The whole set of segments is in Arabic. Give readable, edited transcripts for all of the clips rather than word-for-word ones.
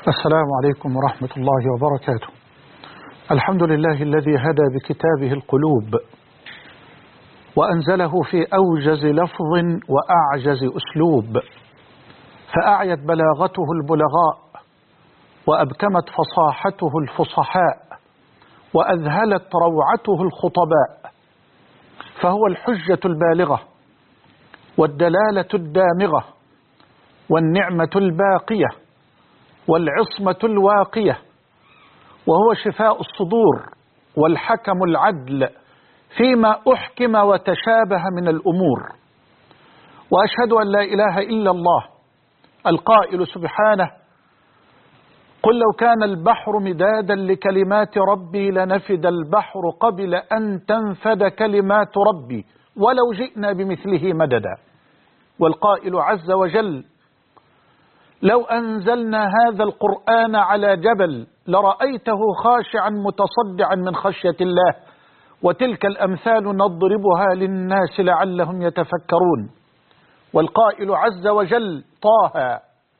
السلام عليكم ورحمة الله وبركاته. الحمد لله الذي هدى بكتابه القلوب وأنزله في أوجز لفظ وأعجز أسلوب، فأعيت بلاغته البلغاء وأبكمت فصاحته الفصحاء وأذهلت روعته الخطباء، فهو الحجة البالغة والدلالة الدامغة والنعمة الباقية والعصمة الواقية، وهو شفاء الصدور والحكم العدل فيما أحكم وتشابه من الأمور. وأشهد أن لا إله إلا الله القائل سبحانه: قل لو كان البحر مدادا لكلمات ربي لنفد البحر قبل أن تنفد كلمات ربي ولو جئنا بمثله مددا. والقائل عز وجل: لو أنزلنا هذا القرآن على جبل لرأيته خاشعا متصدعا من خشية الله، وتلك الأمثال نضربها للناس لعلهم يتفكرون. والقائل عز وجل: طه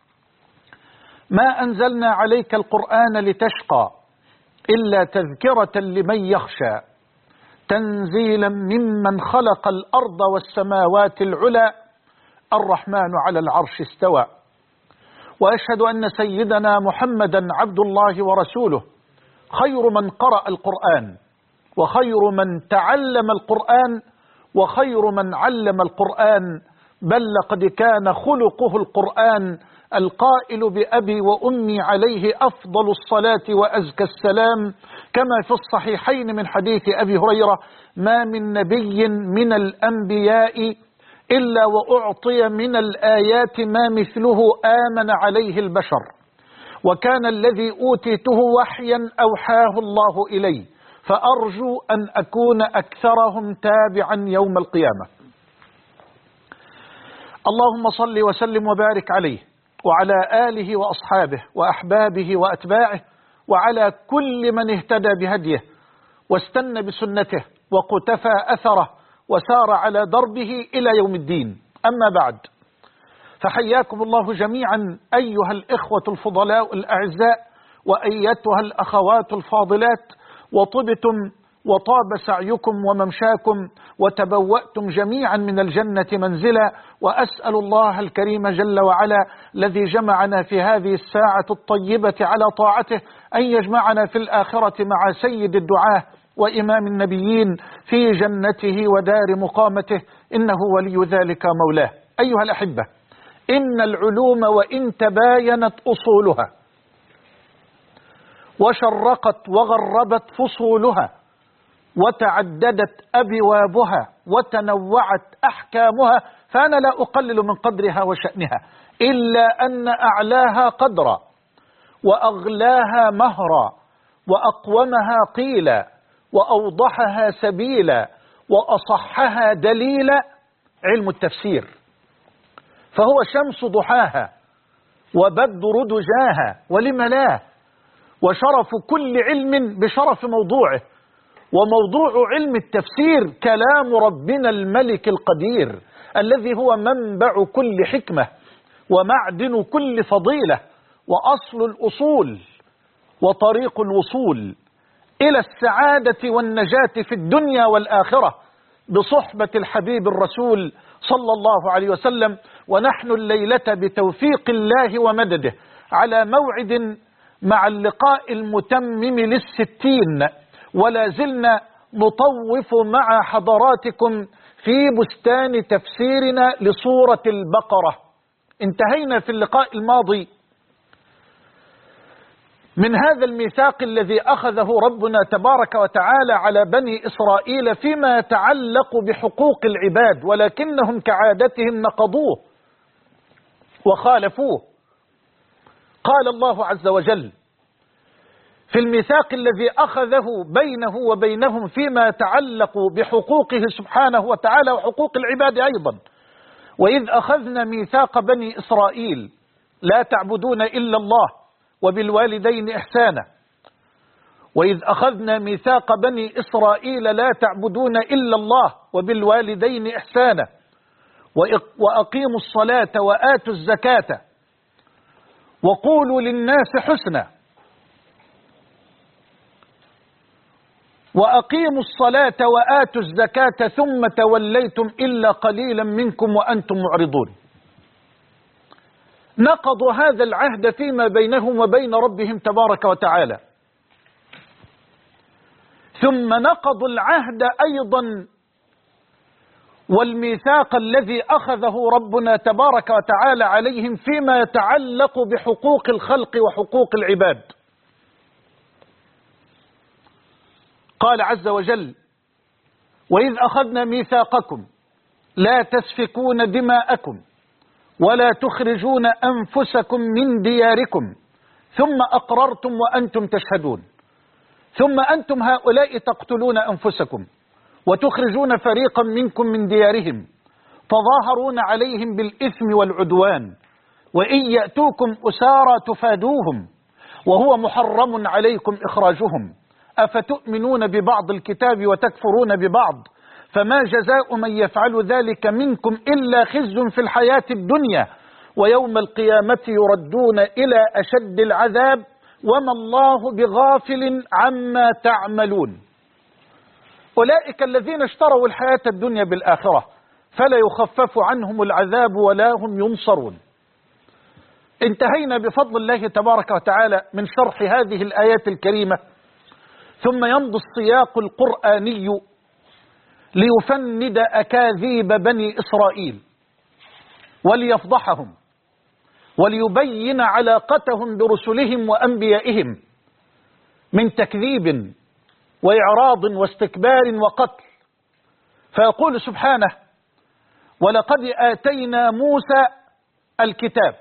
ما أنزلنا عليك القرآن لتشقى إلا تذكرة لمن يخشى تنزيلا ممن خلق الأرض والسماوات العلى الرحمن على العرش استوى. وأشهد أن سيدنا محمدا عبد الله ورسوله، خير من قرأ القرآن وخير من تعلم القرآن وخير من علم القرآن، بل لقد كان خلقه القرآن، القائل بأبي وأمي عليه أفضل الصلاة وأزكى السلام، كما في الصحيحين من حديث أبي هريرة: ما من نبي من الأنبياء إلا وأعطي من الآيات ما مثله آمن عليه البشر، وكان الذي أوتيته وحيا أوحاه الله إلي، فأرجو أن أكون أكثرهم تابعا يوم القيامة. اللهم صل وسلم وبارك عليه وعلى آله وأصحابه وأحبابه وأتباعه وعلى كل من اهتدى بهديه واستنى بسنته وقتفى أثره وسار على دربه إلى يوم الدين. أما بعد، فحياكم الله جميعا أيها الإخوة الفضلاء الأعزاء وأيتها الأخوات الفاضلات، وطبتم وطاب سعيكم وممشاكم وتبوأتم جميعا من الجنة منزلا. وأسأل الله الكريم جل وعلا الذي جمعنا في هذه الساعة الطيبة على طاعته أن يجمعنا في الآخرة مع سيد الدعاة وإمام النبيين في جنته ودار مقامته، إنه ولي ذلك مولاه. أيها الأحبة، إن العلوم وإن تباينت أصولها وشرقت وغربت فصولها وتعددت أبوابها وتنوعت أحكامها، فأنا لا أقلل من قدرها وشأنها، إلا أن أعلاها قدرا وأغلاها مهرا وأقومها قيلا وأوضحها سبيلا وأصحها دليلا علم التفسير، فهو شمس ضحاها وبدر دجاها، ولم لا، وشرف كل علم بشرف موضوعه. وموضوع علم التفسير كلام ربنا الملك القدير الذي هو منبع كل حكمة ومعدن كل فضيلة وأصل الأصول وطريق الوصول إلى السعادة والنجاة في الدنيا والآخرة بصحبة الحبيب الرسول صلى الله عليه وسلم. ونحن الليلة بتوفيق الله ومدده على موعد مع اللقاء المتمم لل60، ولا زلنا نطوف مع حضراتكم في بستان تفسيرنا لسورة البقرة. انتهينا في اللقاء الماضي من هذا الميثاق الذي أخذه ربنا تبارك وتعالى على بني إسرائيل فيما يتعلق بحقوق العباد، ولكنهم كعادتهم نقضوه وخالفوه. قال الله عز وجل في الميثاق الذي أخذه بينه وبينهم فيما يتعلق بحقوقه سبحانه وتعالى وحقوق العباد أيضا: وإذ أخذنا ميثاق بني إسرائيل لا تعبدون إلا الله وبالوالدين إحسانا. وإذ أخذنا ميثاق بني إسرائيل لا تعبدون إلا الله وبالوالدين إحسانا وأقيموا الصلاة وآتوا الزكاة وقولوا للناس حسنا وأقيموا الصلاة وآتوا الزكاة ثم توليتم إلا قليلا منكم وأنتم معرضون. نقضوا هذا العهد فيما بينهم وبين ربهم تبارك وتعالى، ثم نقضوا العهد أيضا والميثاق الذي أخذه ربنا تبارك وتعالى عليهم فيما يتعلق بحقوق الخلق وحقوق العباد. قال عز وجل: وإذ أخذنا ميثاقكم لا تسفكون دماءكم ولا تخرجون أنفسكم من دياركم ثم أقررتم وأنتم تشهدون ثم أنتم هؤلاء تقتلون أنفسكم وتخرجون فريقا منكم من ديارهم تظاهرون عليهم بالإثم والعدوان وإن يأتوكم أسارى تفادوهم وهو محرم عليكم إخراجهم أفتؤمنون ببعض الكتاب وتكفرون ببعض فما جزاء من يفعل ذلك منكم إلا خزي في الحياة الدنيا ويوم القيامة يردون إلى أشد العذاب وما الله بغافل عما تعملون. أولئك الذين اشتروا الحياة الدنيا بالآخرة فلا يخفف عنهم العذاب ولا هم ينصرون. انتهينا بفضل الله تبارك وتعالى من شرح هذه الآيات الكريمة، ثم يمضي السياق القرآني ليفند أكاذيب بني إسرائيل وليفضحهم وليبين علاقتهم برسلهم وأنبيائهم من تكذيب وإعراض واستكبار وقتل. فيقول سبحانه: ولقد آتينا موسى الكتاب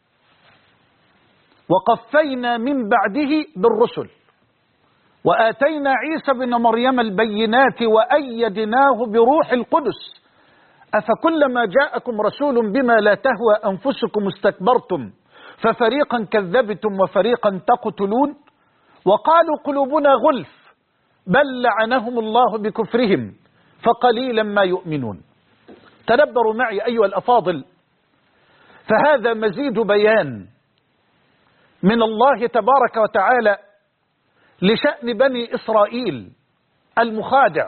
وقفينا من بعده بالرسل وآتينا عيسى بن مريم البينات وأيدناه بروح القدس أفكلما جاءكم رسول بما لا تهوى أنفسكم استكبرتم ففريقا كذبتم وفريقا تقتلون وقالوا قلوبنا غلف بل لعنهم الله بكفرهم فقليلا ما يؤمنون. تدبروا معي أيها الأفاضل، فهذا مزيد بيان من الله تبارك وتعالى لشأن بني إسرائيل المخادع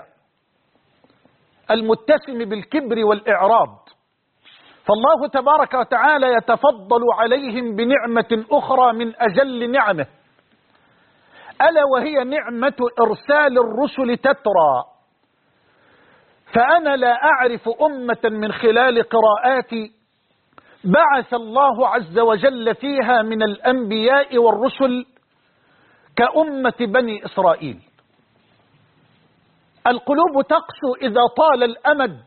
المتسم بالكبر والإعراض. فالله تبارك وتعالى يتفضل عليهم بنعمة أخرى من أجل نعمه، ألا وهي نعمة إرسال الرسل تترى. فأنا لا أعرف أمة من خلال قراءاتي بعث الله عز وجل فيها من الأنبياء والرسل كأمة بني إسرائيل. القلوب تقسو إذا طال الأمد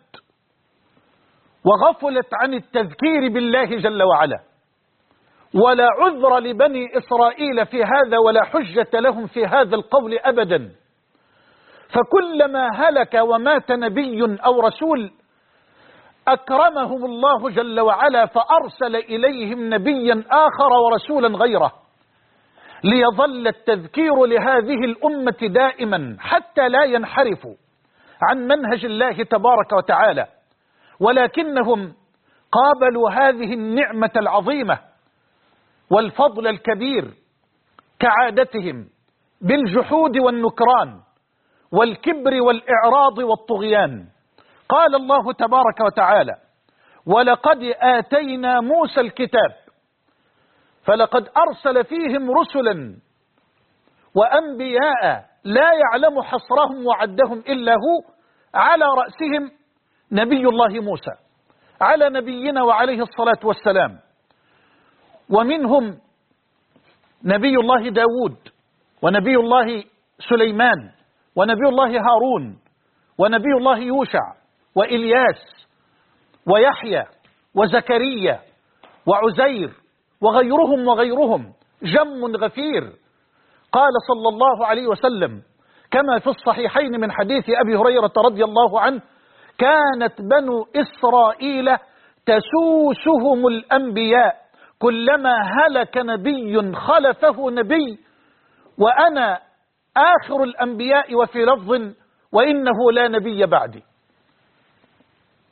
وغفلت عن التذكير بالله جل وعلا، ولا عذر لبني إسرائيل في هذا ولا حجة لهم في هذا القول أبدا. فكلما هلك ومات نبي أو رسول أكرمهم الله جل وعلا فأرسل إليهم نبيا آخر ورسولا غيره ليظل التذكير لهذه الأمة دائما حتى لا ينحرفوا عن منهج الله تبارك وتعالى. ولكنهم قابلوا هذه النعمة العظيمة والفضل الكبير كعادتهم بالجحود والنكران والكبر والإعراض والطغيان. قال الله تبارك وتعالى: ولقد آتينا موسى الكتاب فلقد أرسل فيهم رسلا وأنبياء لا يعلم حصرهم وعدهم إلا هو، على رأسهم نبي الله موسى على نبينا وعليه الصلاة والسلام، ومنهم نبي الله داود ونبي الله سليمان ونبي الله هارون ونبي الله يوشع وإلياس ويحيى وزكريا وعزير وغيرهم جم غفير. قال صلى الله عليه وسلم كما في الصحيحين من حديث أبي هريرة رضي الله عنه: كانت بنو إسرائيل تسوسهم الأنبياء كلما هلك نبي خلفه نبي وأنا آخر الأنبياء، وفي لفظ وإنه لا نبي بعدي.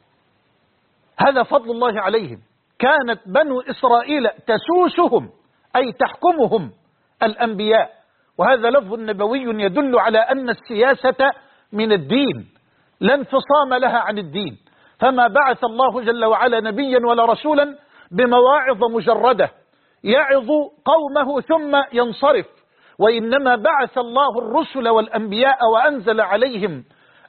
هذا فضل الله عليهم. كانت بنو إسرائيل تسوسهم أي تحكمهم الأنبياء، وهذا لفظ نبوي يدل على أن السياسة من الدين لا انفصام لها عن الدين، فما بعث الله جل وعلا نبيا ولا رسولا بمواعظ مجردة يعظ قومه ثم ينصرف، وإنما بعث الله الرسل والأنبياء وأنزل عليهم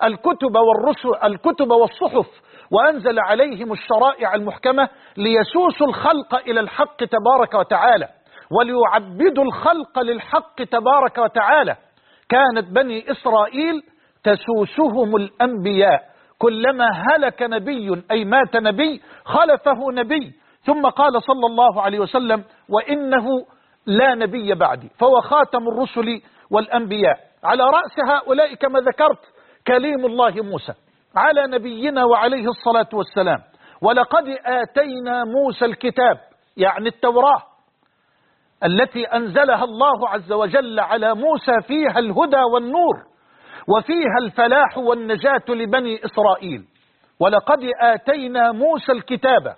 الكتب والصحف، وأنزل عليهم الشرائع المحكمة ليسوسوا الخلق إلى الحق تبارك وتعالى، وليعبدوا الخلق للحق تبارك وتعالى. كانت بني إسرائيل تسوسهم الأنبياء، كلما هلك نبي أي مات نبي خلفه نبي، ثم قال صلى الله عليه وسلم: وإنه لا نبي بعدي، فهو خاتم الرسل والأنبياء. على رأس هؤلاء كما ذكرت كليم الله موسى على نبينا وعليه الصلاة والسلام. ولقد آتينا موسى الكتاب، يعني التوراة التي أنزلها الله عز وجل على موسى، فيها الهدى والنور وفيها الفلاح والنجاة لبني إسرائيل. ولقد آتينا موسى الكتاب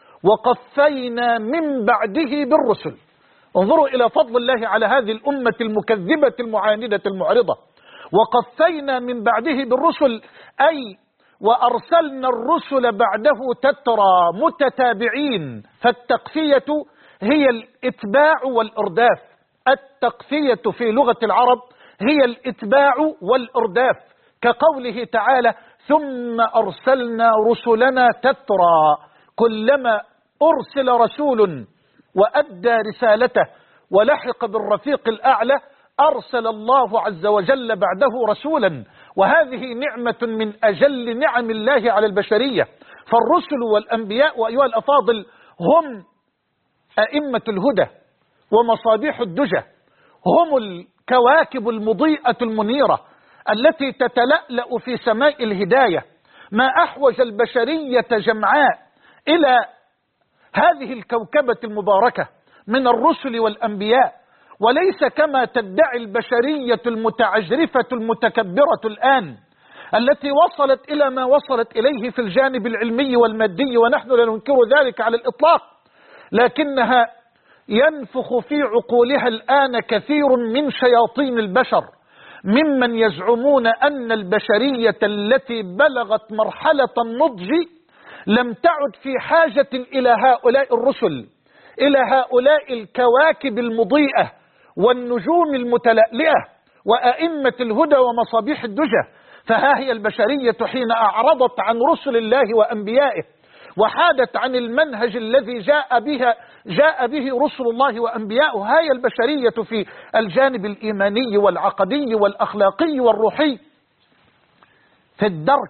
وقفينا من بعده بالرسل. انظروا إلى فضل الله على هذه الأمة المكذبة المعاندة المعرضة. وقفينا من بعده بالرسل أي وأرسلنا الرسل بعده تترى متتابعين، فالتقفية هي الإتباع والإرداف. التقفية في لغة العرب هي الإتباع والإرداف، كقوله تعالى: ثم أرسلنا رسلنا تترى. كلما أرسل رسول وأدى رسالته ولحق بالرفيق الأعلى أرسل الله عز وجل بعده رسولا، وهذه نعمة من أجل نعم الله على البشرية. فالرسل والأنبياء وأيها الأفاضل هم أئمة الهدى ومصابيح الدجى، هم الكواكب المضيئة المنيرة التي تتلألأ في سماء الهداية. ما أحوج البشرية جمعاء إلى هذه الكوكبة المباركة من الرسل والأنبياء، وليس كما تدعي البشرية المتعجرفة المتكبرة الآن التي وصلت إلى ما وصلت إليه في الجانب العلمي والمادي، ونحن لا ننكر ذلك على الإطلاق، لكنها ينفخ في عقولها الآن كثير من شياطين البشر ممن يزعمون أن البشرية التي بلغت مرحلة النضج لم تعد في حاجة إلى هؤلاء الرسل، إلى هؤلاء الكواكب المضيئة والنجوم المتلألئة وأئمة الهدى ومصابيح الدجى. فها هي البشرية حين أعرضت عن رسل الله وأنبيائه وحادت عن المنهج الذي جاء به رسل الله وأنبيائه، هاي البشرية في الجانب الإيماني والعقدي والأخلاقي والروحي في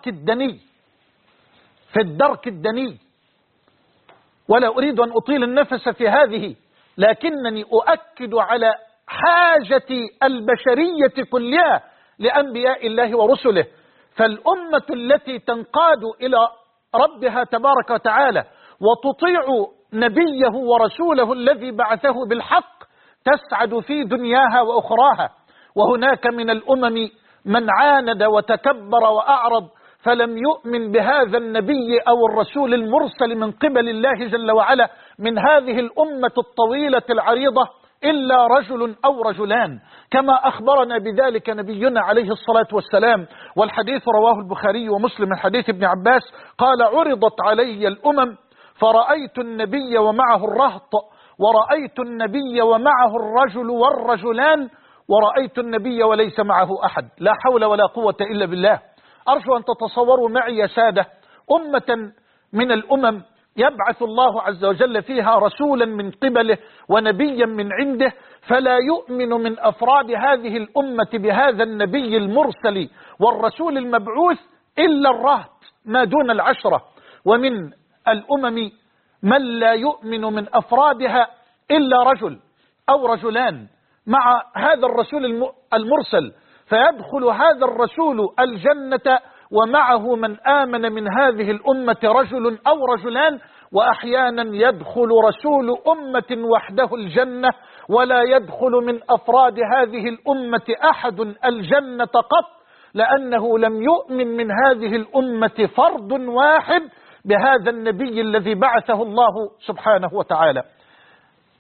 الدرك الدني. ولا أريد أن أطيل النفس في هذه، لكنني أؤكد على حاجة البشرية كلها لأنبياء الله ورسله. فالأمة التي تنقاد إلى ربها تبارك وتعالى وتطيع نبيه ورسوله الذي بعثه بالحق تسعد في دنياها وأخراها. وهناك من الأمم من عاند وتكبر وأعرض فلم يؤمن بهذا النبي أو الرسول المرسل من قبل الله جل وعلا من هذه الأمة الطويلة العريضة إلا رجل أو رجلان، كما أخبرنا بذلك نبينا عليه الصلاة والسلام. والحديث رواه البخاري ومسلم من حديث ابن عباس قال: عرضت علي الأمم فرأيت النبي ومعه الرهط، ورأيت النبي ومعه الرجل والرجلان، ورأيت النبي وليس معه أحد. لا حول ولا قوة إلا بالله. أرجو أن تتصوروا معي يا سادة أمة من الأمم يبعث الله عز وجل فيها رسولا من قبله ونبيا من عنده، فلا يؤمن من أفراد هذه الأمة بهذا النبي المرسل والرسول المبعوث إلا الرهط ما دون العشرة. ومن الأمم من لا يؤمن من أفرادها إلا رجل أو رجلان مع هذا الرسول المرسل، فيدخل هذا الرسول الجنة ومعه من آمن من هذه الأمة رجل أو رجلان. وأحيانا يدخل رسول أمة وحده الجنة ولا يدخل من أفراد هذه الأمة أحد الجنة قط، لأنه لم يؤمن من هذه الأمة فرد واحد بهذا النبي الذي بعثه الله سبحانه وتعالى.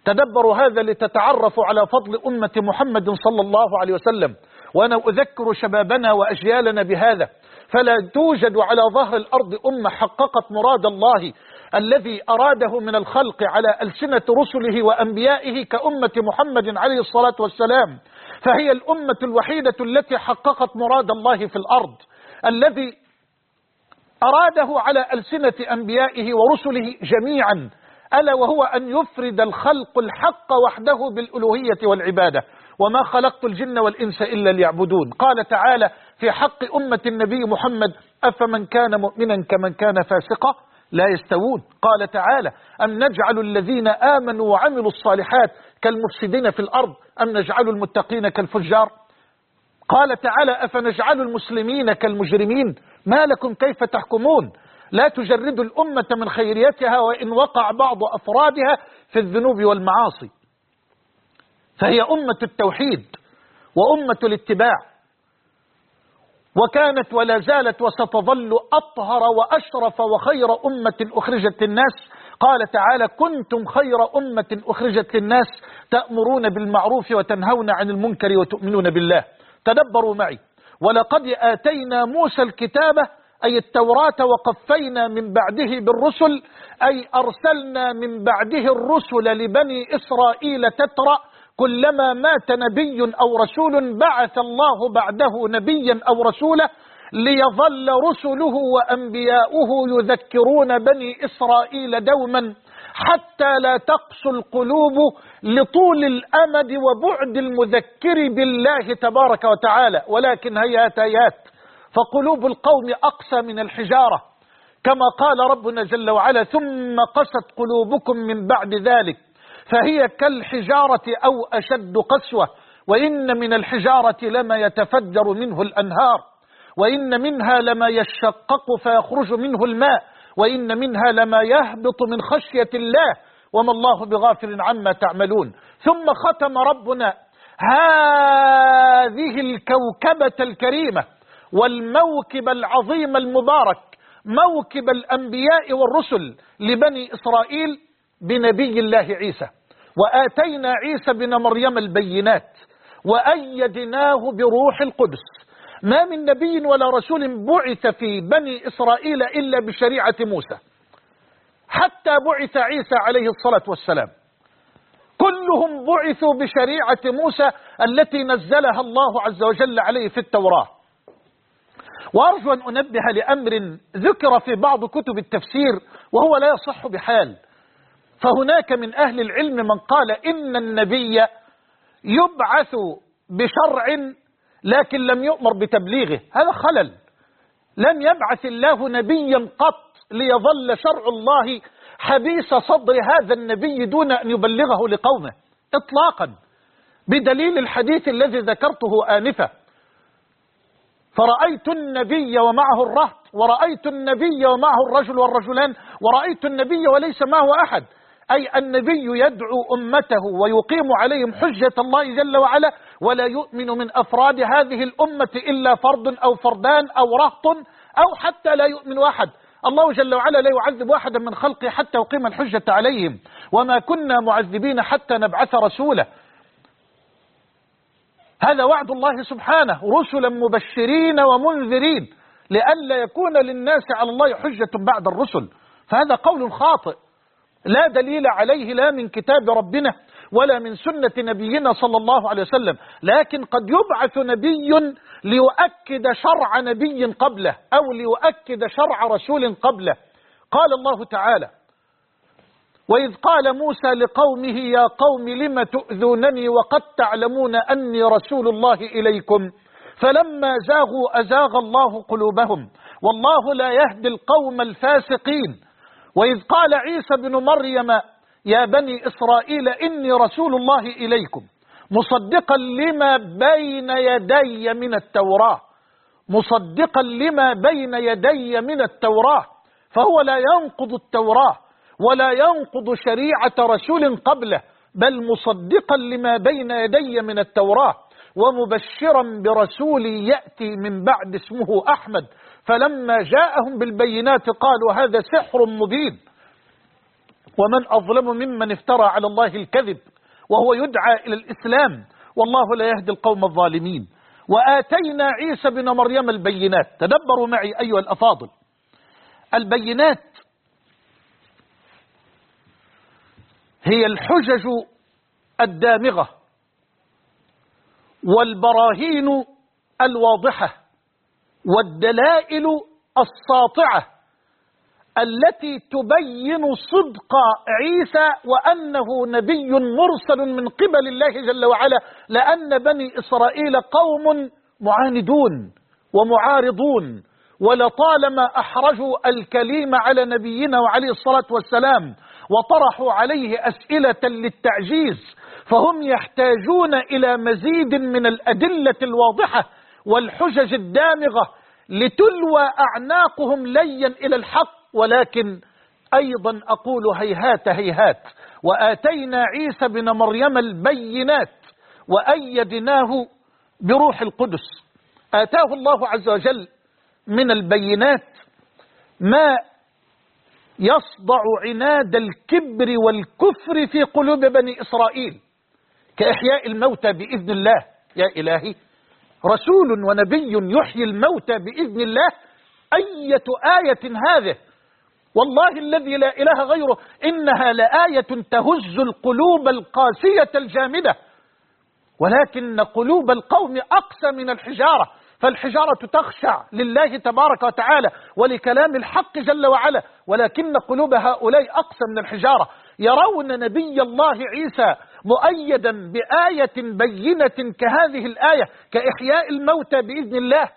تدبروا هذا لتتعرفوا على فضل أمة محمد صلى الله عليه وسلم. وأنا أذكر شبابنا وأجيالنا بهذا، فلا توجد على ظهر الأرض أمة حققت مراد الله الذي أراده من الخلق على ألسنة رسله وأنبيائه كأمة محمد عليه الصلاة والسلام. فهي الأمة الوحيدة التي حققت مراد الله في الأرض الذي أراده على ألسنة أنبيائه ورسله جميعا، ألا وهو أن يفرد الخلق الحق وحده بالألوهية والعبادة. وما خلقت الجن والإنس إلا ليعبدون. قال تعالى في حق أمة النبي محمد: أفمن كان مؤمنا كمن كان فاسقا لا يستوون. قال تعالى: أم نجعل الذين آمنوا وعملوا الصالحات كالمفسدين في الأرض أم نجعل المتقين كالفجار. قال تعالى: أفنجعل المسلمين كالمجرمين ما لكم كيف تحكمون. لا تجردوا الأمة من خيريتها وإن وقع بعض أفرادها في الذنوب والمعاصي. فهي أمة التوحيد وأمة الاتباع، وكانت ولا زالت وستظل أطهر وأشرف وخير أمة أخرجت للناس. قال تعالى: كنتم خير أمة أخرجت للناس تأمرون بالمعروف وتنهون عن المنكر وتؤمنون بالله. تدبروا معي: ولقد آتينا موسى الكتابة أي التوراة وقفينا من بعده بالرسل، أي أرسلنا من بعده الرسل لبني إسرائيل تترى كلما مات نبي أو رسول بعث الله بعده نبيا أو رسولا ليظل رسله وأنبياؤه يذكرون بني إسرائيل دوما حتى لا تقسو القلوب لطول الأمد وبعد المذكر بالله تبارك وتعالى. ولكن هيهات هيهات، فقلوب القوم أقسى من الحجارة، كما قال ربنا جل وعلا: ثم قست قلوبكم من بعد ذلك فهي كالحجارة أو أشد قسوة، وإن من الحجارة لما يتفجر منه الأنهار، وإن منها لما يشقق فيخرج منه الماء، وإن منها لما يهبط من خشية الله وما الله بغافل عما تعملون. ثم ختم ربنا هذه الكوكبة الكريمة والموكب العظيم المبارك، موكب الأنبياء والرسل لبني إسرائيل، بنبي الله عيسى. وآتينا عيسى بن مريم البينات وأيدناه بروح القدس. ما من نبي ولا رسول بعث في بني إسرائيل إلا بشريعة موسى، حتى بعث عيسى عليه الصلاة والسلام، كلهم بعثوا بشريعة موسى التي نزلها الله عز وجل عليه في التوراة. وأرجو أن أنبه لأمر ذكر في بعض كتب التفسير وهو لا يصح بحال. فهناك من أهل العلم من قال إن النبي يبعث بشرع لكن لم يؤمر بتبليغه. هذا خلل. لم يبعث الله نبيا قط ليظل شرع الله حبيس صدر هذا النبي دون أن يبلغه لقومه إطلاقا، بدليل الحديث الذي ذكرته آنفا: فرأيت النبي ومعه الرهط، ورأيت النبي ومعه الرجل والرجلان، ورأيت النبي وليس معه أحد. أي النبي يدعو أمته ويقيم عليهم حجة الله جل وعلا، ولا يؤمن من أفراد هذه الأمة إلا فرد أو فردان أو رهط أو حتى لا يؤمن أحد. الله جل وعلا لا يعذب أحدا من خلقه حتى يقيم الحجة عليهم، وما كنا معذبين حتى نبعث رسولا. هذا وعد الله سبحانه: رسلا مبشرين ومنذرين لئلا يكون للناس على الله حجة بعد الرسل. فهذا قول خاطئ لا دليل عليه لا من كتاب ربنا ولا من سنة نبينا صلى الله عليه وسلم. لكن قد يبعث نبي ليؤكد شرع نبي قبله أو ليؤكد شرع رسول قبله. قال الله تعالى: وإذ قال موسى لقومه يا قوم لم تؤذونني وقد تعلمون أني رسول الله إليكم فلما زاغوا أزاغ الله قلوبهم والله لا يهدي القوم الفاسقين. وإذ قال عيسى بن مريم يا بني إسرائيل إني رسول الله إليكم مصدقا لما بين يدي من التوراة، مصدقا لما بين يدي من التوراة، فهو لا ينقض التوراة ولا ينقض شريعة رسول قبله، بل مصدقا لما بين يدي من التوراة ومبشرا برسول يأتي من بعد اسمه أحمد. فلما جاءهم بالبينات قالوا هذا سحر مبين. ومن أظلم ممن افترى على الله الكذب وهو يدعى إلى الإسلام، والله لا يهدي القوم الظالمين. وآتينا عيسى بن مريم البينات. تدبروا معي أيها الأفاضل، البينات هي الحجج الدامغة والبراهين الواضحة والدلائل الساطعة التي تبين صدق عيسى وأنه نبي مرسل من قبل الله جل وعلا، لأن بني إسرائيل قوم معاندون ومعارضون، ولطالما أحرجوا الكليم على نبينا وعليه الصلاة والسلام وطرحوا عليه أسئلة للتعجيز، فهم يحتاجون إلى مزيد من الأدلة الواضحة والحجج الدامغة لتلوى أعناقهم ليا إلى الحق. ولكن أيضا أقول هيهات هيهات، وآتينا عيسى بن مريم البينات وأيدناه بروح القدس. آتاه الله عز وجل من البينات ما يصدع عناد الكبر والكفر في قلوب بني إسرائيل، كإحياء الموتى بإذن الله. يا إلهي، رسول ونبي يحيي الموتى بإذن الله، أية آية هذه؟ والله الذي لا إله غيره، إنها لآية تهز القلوب القاسية الجامدة، ولكن قلوب القوم أقسى من الحجارة، فالحجارة تخشع لله تبارك وتعالى ولكلام الحق جل وعلا، ولكن قلوب هؤلاء أقسى من الحجارة. يرون نبي الله عيسى مؤيدا بآية بينة كهذه الآية، كإحياء الموتى بإذن الله،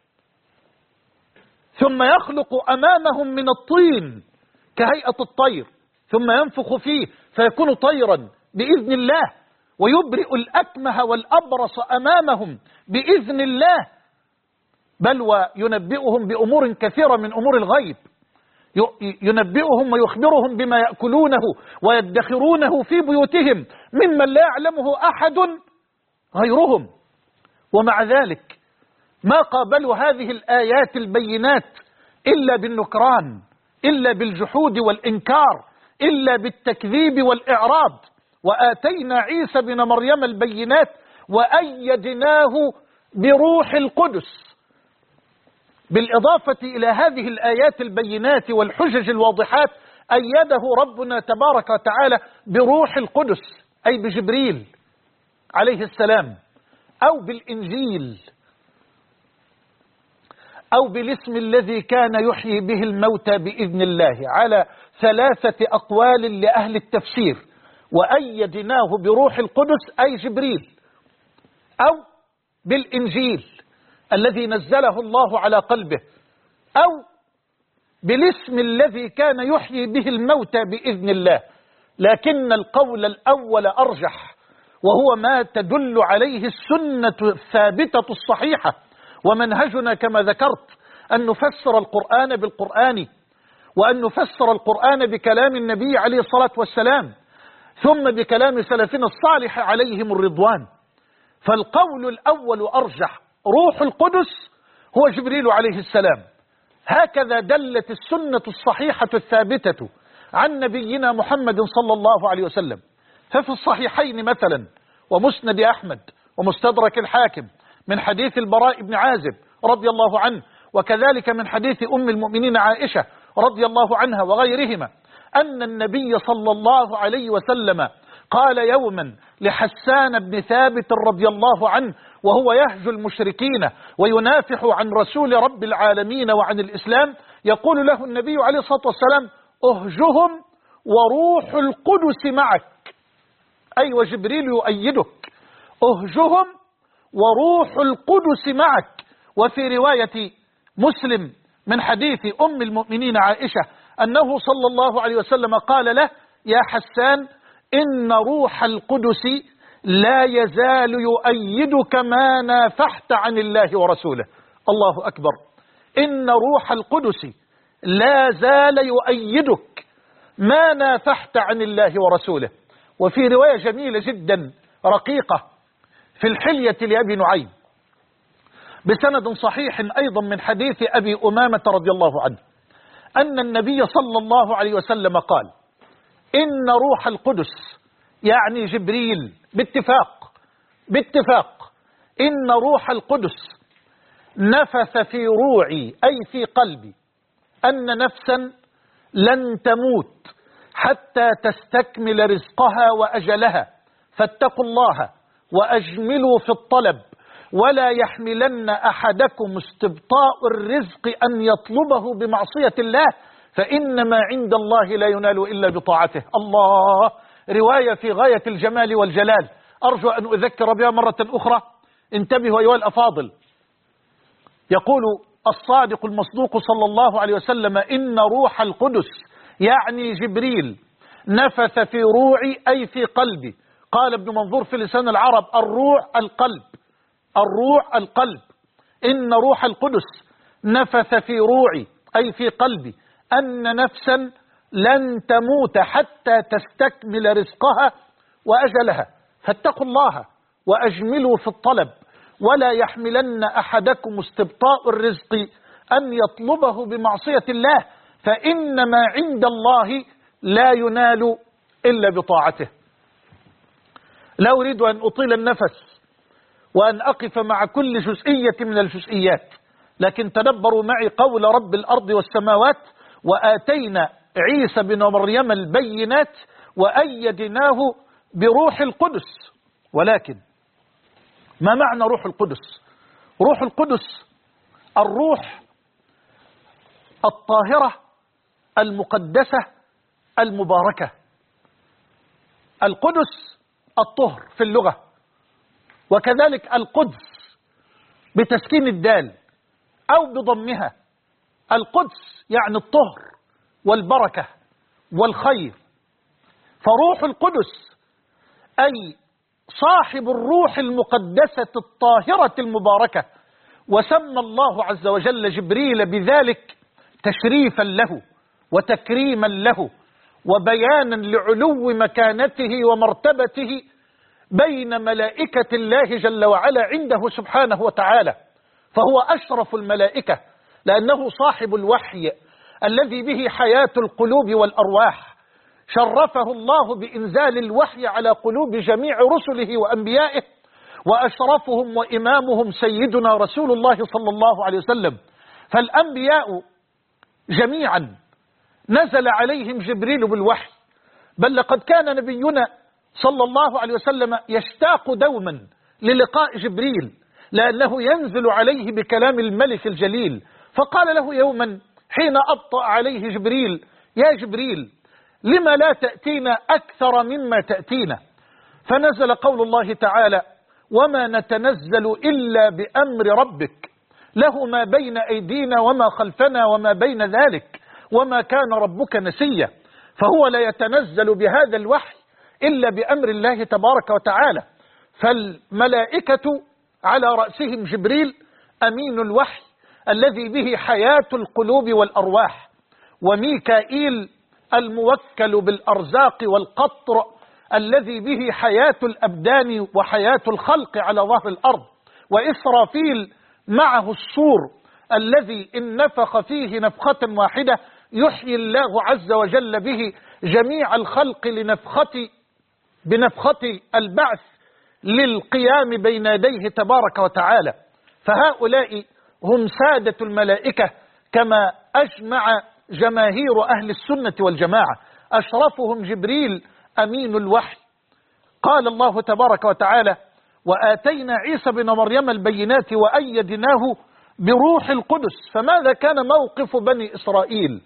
ثم يخلق أمامهم من الطين كهيئة الطير، ثم ينفخ فيه فيكون طيرا بإذن الله، ويبرئ الأكمه والأبرص أمامهم بإذن الله، بل وينبئهم بأمور كثيرة من أمور الغيب، ينبئهم ويخبرهم بما يأكلونه ويدخرونه في بيوتهم ممن لا يعلمه أحد غيرهم. ومع ذلك ما قابلوا هذه الآيات البينات إلا بالنكران، إلا بالجحود والإنكار، إلا بالتكذيب والإعراض. وآتينا عيسى بن مريم البينات وأيدناه بروح القدس. بالإضافة إلى هذه الآيات البينات والحجج الواضحات، أيده ربنا تبارك وتعالى بروح القدس، أي بجبريل عليه السلام، أو بالإنجيل، أو بالاسم الذي كان يحيي به الموتى بإذن الله، على 3 أقوال لأهل التفسير. وأيدناه بروح القدس أي جبريل، أو بالإنجيل الذي نزله الله على قلبه، أو بالاسم الذي كان يحيي به الموتى بإذن الله. لكن القول الأول أرجح، وهو ما تدل عليه السنة الثابتة الصحيحة. ومنهجنا كما ذكرت أن نفسر القرآن بالقرآن، وأن نفسر القرآن بكلام النبي عليه الصلاة والسلام، ثم بكلام سلفنا الصالح عليهم الرضوان. فالقول الأول أرجح، روح القدس هو جبريل عليه السلام. هكذا دلت السنة الصحيحة الثابتة عن نبينا محمد صلى الله عليه وسلم. ففي الصحيحين مثلا ومسند أحمد ومستدرك الحاكم من حديث البراء بن عازب رضي الله عنه، وكذلك من حديث أم المؤمنين عائشة رضي الله عنها وغيرهما، أن النبي صلى الله عليه وسلم قال يوما لحسان بن ثابت رضي الله عنه وهو يهجو المشركين وينافح عن رسول رب العالمين وعن الإسلام، يقول له النبي عليه الصلاة والسلام: اهجهم وروح القدس معك، أي وجبريل يؤيدك، اهجهم وروح القدس معك. وفي رواية مسلم من حديث أم المؤمنين عائشة أنه صلى الله عليه وسلم قال له: يا حسان، إن روح القدس لا يزال يؤيدك ما نافحت عن الله ورسوله. الله أكبر، إن روح القدس لا زال يؤيدك ما نافحت عن الله ورسوله. وفي رواية جميلة جدا رقيقة في الحلية لأبي نعيم بسند صحيح أيضا من حديث أبي أمامة رضي الله عنه أن النبي صلى الله عليه وسلم قال: إن روح القدس يعني جبريل باتفاق إن روح القدس نفث في روعي أي في قلبي أن نفسا لن تموت حتى تستكمل رزقها وأجلها، فاتقوا الله وأجملوا في الطلب، ولا يحملن أحدكم استبطاء الرزق أن يطلبه بمعصية الله، فإنما عند الله لا ينال إلا بطاعته. الله، رواية في غاية الجمال والجلال، أرجو أن أذكر بها مرة أخرى. انتبهوا أيها الأفاضل. يقول الصادق المصدوق صلى الله عليه وسلم: إن روح القدس يعني جبريل نفث في روعي أي في قلبي. قال ابن منظور في لسان العرب: الروح القلب. إن روح القدس نفث في روعي أي في قلبي أن نفسا لن تموت حتى تستكمل رزقها وأجلها، فاتقوا الله وأجملوا في الطلب، ولا يحملن أحدكم استبطاء الرزق أن يطلبه بمعصية الله، فإنما عند الله لا ينال إلا بطاعته. لا أريد أن أطيل النفس وأن أقف مع كل جزئية من الجزئيات، لكن تدبروا معي قول رب الأرض والسماوات: وآتينا عيسى بن مريم البينات وأيدناه بروح القدس. ولكن ما معنى روح القدس؟ روح القدس الروح الطاهرة المقدسة المباركة. القدس الطهر في اللغة، وكذلك القدس بتسكين الدال أو بضمها. القدس يعني الطهر والبركة والخير. فروح القدس أي صاحب الروح المقدسة الطاهرة المباركة. وسمى الله عز وجل جبريل بذلك تشريفا له وتكريما له وبيانا لعلو مكانته ومرتبته بين ملائكة الله جل وعلا عنده سبحانه وتعالى، فهو أشرف الملائكة لأنه صاحب الوحي الذي به حياة القلوب والأرواح. شرفه الله بإنزال الوحي على قلوب جميع رسله وأنبيائه، وأشرفهم وإمامهم سيدنا رسول الله صلى الله عليه وسلم. فالأنبياء جميعا نزل عليهم جبريل بالوحي، بل لقد كان نبينا صلى الله عليه وسلم يشتاق دوما للقاء جبريل، لأنه ينزل عليه بكلام الملك الجليل. فقال له يوما حين أبطأ عليه جبريل: يا جبريل، لما لا تأتينا أكثر مما تأتينا؟ فنزل قول الله تعالى: وما نتنزل إلا بأمر ربك له ما بين أيدينا وما خلفنا وما بين ذلك وما كان ربك نسيا. فهو لا يتنزل بهذا الوحي إلا بأمر الله تبارك وتعالى. فالملائكة على رأسهم جبريل أمين الوحي الذي به حياة القلوب والأرواح، وميكائيل الموكل بالأرزاق والقطر الذي به حياة الأبدان وحياة الخلق على ظهر الأرض، وإسرافيل معه الصور الذي إن نفخ فيه نفخة واحدة يحيي الله عز وجل به جميع الخلق بنفخة البعث للقيام بين يديه تبارك وتعالى. فهؤلاء هم سادة الملائكة كما أجمع جماهير أهل السنة والجماعة. أشرفهم جبريل أمين الوحي. قال الله تبارك وتعالى: وآتينا عيسى بن مريم البينات وأيدناه بروح القدس. فماذا كان موقف بني إسرائيل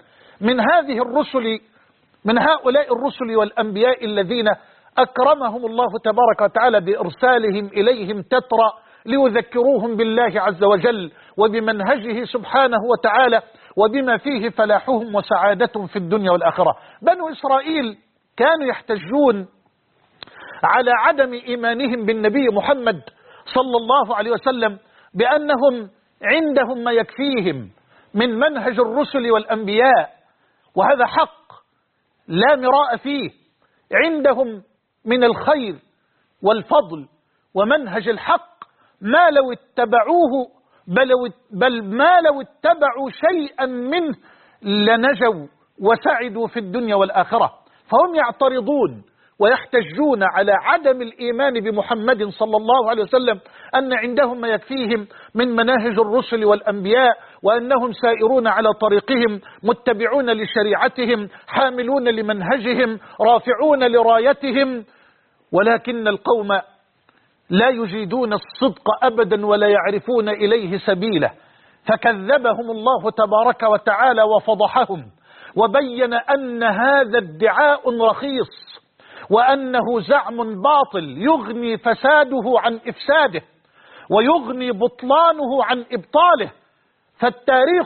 من هؤلاء الرسل والأنبياء الذين أكرمهم الله تبارك وتعالى بإرسالهم إليهم تترى ليذكروهم بالله عز وجل وبمنهجه سبحانه وتعالى وبما فيه فلاحهم وسعادتهم في الدنيا والآخرة؟ بنو إسرائيل كانوا يحتجون على عدم إيمانهم بالنبي محمد صلى الله عليه وسلم بأنهم عندهم ما يكفيهم من منهج الرسل والأنبياء، وهذا حق لا مراء فيه. عندهم من الخير والفضل ومنهج الحق ما لو اتبعوه بل ما لو اتبعوا شيئا منه لنجوا وسعدوا في الدنيا والآخرة. فهم يعترضون ويحتجون على عدم الإيمان بمحمد صلى الله عليه وسلم أن عندهم ما يكفيهم من مناهج الرسل والأنبياء، وأنهم سائرون على طريقهم متبعون لشريعتهم حاملون لمنهجهم رافعون لرايتهم، ولكن القوم لا يجيدون الصدق أبدا ولا يعرفون إليه سبيله، فكذبهم الله تبارك وتعالى وفضحهم وبين أن هذا ادعاء رخيص وأنه زعم باطل يغني فساده عن إفساده ويغني بطلانه عن إبطاله. فالتاريخ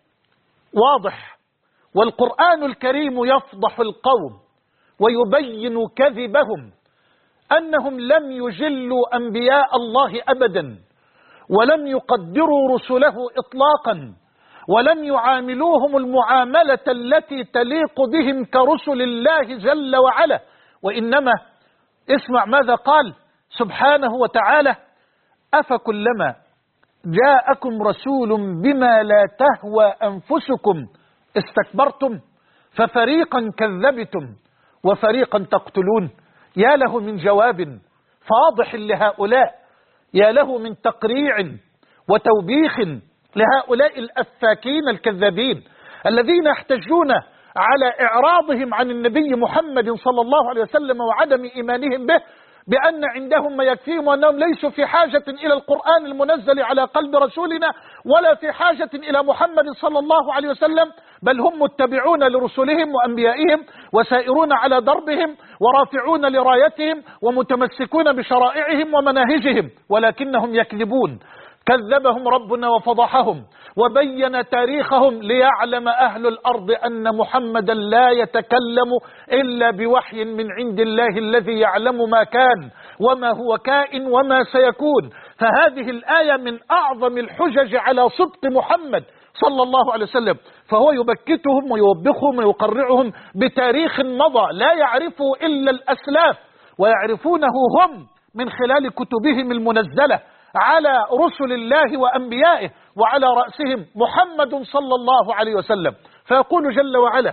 واضح، والقرآن الكريم يفضح القوم ويبين كذبهم، أنهم لم يجلوا أنبياء الله أبدا، ولم يقدروا رسله إطلاقا، ولم يعاملوهم المعاملة التي تليق بهم كرسل الله جل وعلا، وإنما اسمع ماذا قال سبحانه وتعالى: أفكلما جاءكم رسول بما لا تهوى أنفسكم استكبرتم ففريقا كذبتم وفريقا تقتلون. يا له من جواب فاضح لهؤلاء، يا له من تقريع وتوبيخ لهؤلاء الأفاكين الكذابين الذين يحتجون على إعراضهم عن النبي محمد صلى الله عليه وسلم وعدم إيمانهم به بأن عندهم ما يكفيهم، وأنهم ليسوا في حاجة إلى القرآن المنزل على قلب رسولنا ولا في حاجة إلى محمد صلى الله عليه وسلم، بل هم متبعون لرسلهم وأنبيائهم وسائرون على دربهم ورافعون لرايتهم ومتمسكون بشرائعهم ومناهجهم، ولكنهم يكذبون. كذبهم ربنا وفضحهم وبين تاريخهم ليعلم أهل الأرض أن محمدا لا يتكلم إلا بوحي من عند الله الذي يعلم ما كان وما هو كائن وما سيكون. فهذه الآية من أعظم الحجج على صدق محمد صلى الله عليه وسلم، فهو يبكتهم ويوبخهم ويقرعهم بتاريخ مضى لا يعرفه إلا الأسلاف، ويعرفونه هم من خلال كتبهم المنزلة على رسل الله وأنبيائه، وعلى رأسهم محمد صلى الله عليه وسلم. فيقول جل وعلا: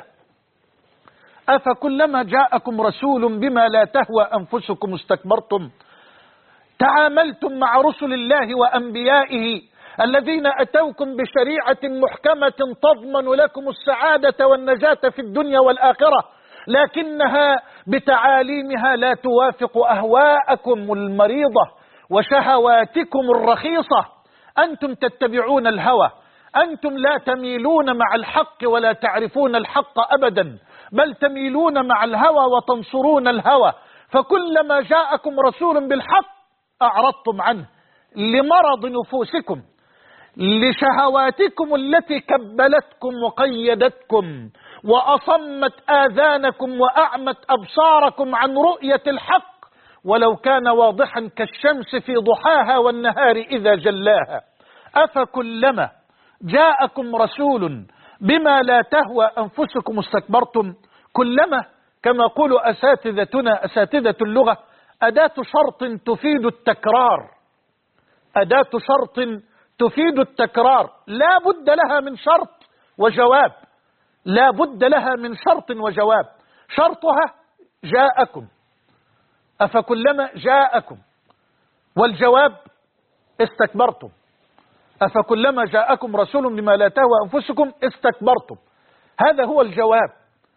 أفكلما جاءكم رسول بما لا تهوى أنفسكم استكبرتم. تعاملتم مع رسل الله وأنبيائه الذين أتوكم بشريعة محكمة تضمن لكم السعادة والنجاة في الدنيا والآخرة، لكنها بتعاليمها لا توافق أهواءكم المريضة وشهواتكم الرخيصة. أنتم تتبعون الهوى، أنتم لا تميلون مع الحق ولا تعرفون الحق أبدا، بل تميلون مع الهوى وتنصرون الهوى. فكلما جاءكم رسول بالحق أعرضتم عنه لمرض نفوسكم، لشهواتكم التي كبلتكم وقيدتكم وأصمت آذانكم وأعمت أبصاركم عن رؤية الحق ولو كان واضحا كالشمس في ضحاها والنهار إذا جلاها. أفكلما جاءكم رسول بما لا تهوى أنفسكم استكبرتم. كلما كما يقول أساتذتنا أساتذة اللغة أداة شرط تفيد التكرار، أداة شرط تفيد التكرار، لا بد لها من شرط وجواب، لا بد لها من شرط وجواب. شرطها جاءكم، أفكلما جاءكم، والجواب استكبرتم. أفكلما جاءكم رسول بما لا تهوى أنفسكم استكبرتم، هذا هو الجواب.